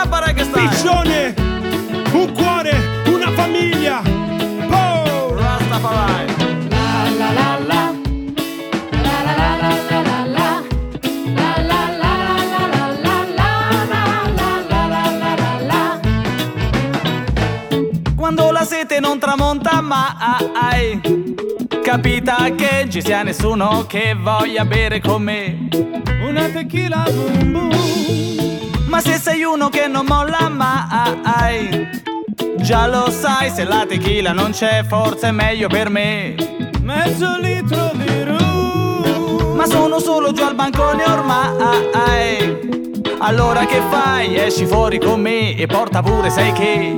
Scappa reggae style. Piccione, un cuore, una famiglia. Oh! Rastafari. Quando la sete non tramonta mai, capita che ci sia nessuno che voglia bere con me Una tequila boom boom. Ma se sei uno che non molla mai, già lo sai, se la tequila non c'è forse è meglio per me Mezzo litro di rum. Ma sono solo giù al bancone ormai. Allora che fai? Esci fuori con me e porta pure sai che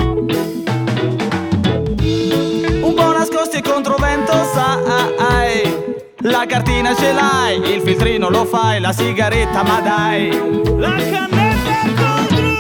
un po' nascosti e controvento sai. La cartina ce l'hai, il filtrino lo fai, la sigaretta ma dai. La cannetta col drum.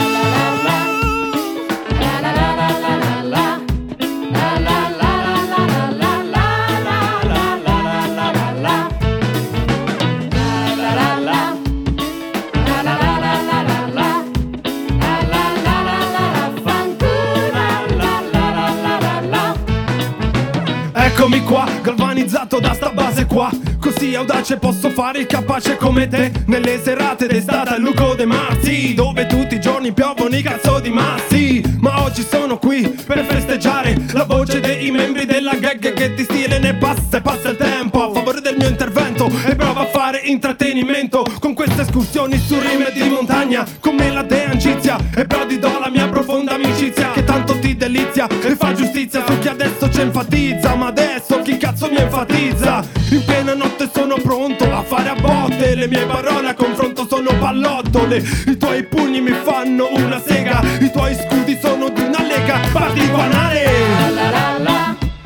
Eccomi qua, galvanizzato da sta base qua. Così audace posso fare il capace come te. Nelle serate d'estate al Luco De Marzi, dove tutti i giorni piovono i cazzo di massi. Ma oggi sono qui per festeggiare la voce dei membri della gag che di stile ne passa e passa il tempo a favore del mio intervento e prova a fare intrattenimento con queste escursioni su rime di montagna come la De Angizia. E Brody do la mia profonda amicizia che tanto ti delizia e fa giustizia su chi adesso ci enfatizza. Ma adesso chi cazzo mi enfatizza? In piena notte sono pronto a fare a botte, le mie parole a confronto sono pallottole. I tuoi pugni mi fanno una sega, i tuoi scudi sono di una lega particolare.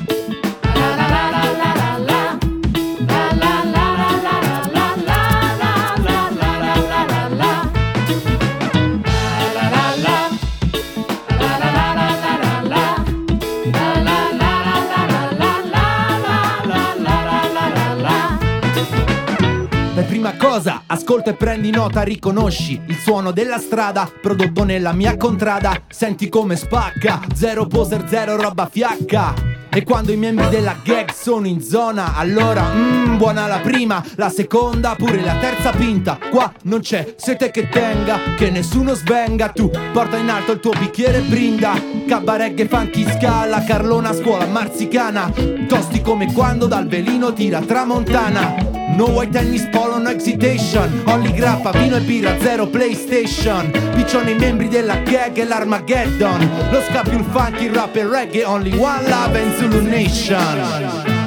Prima cosa, ascolta e prendi nota, riconosci il suono della strada prodotto nella mia contrada. Senti come spacca, zero poser, zero roba fiacca. E quando i membri della gag sono in zona, allora buona la prima, la seconda, pure la terza pinta. Qua non c'è sete che tenga, che nessuno svenga. Tu porta in alto il tuo bicchiere e brinda. Cabaret e funky scala, Carlona scuola marzicana. Tosti come quando dal velino tira tramontana. No white tennis polo, no excitation. Only grappa, vino e birra, zero PlayStation. Piccione i membri della gag e l'Armageddon. Lo scapio, il funky, il rap e il reggae. Only one love and Zulu Nation.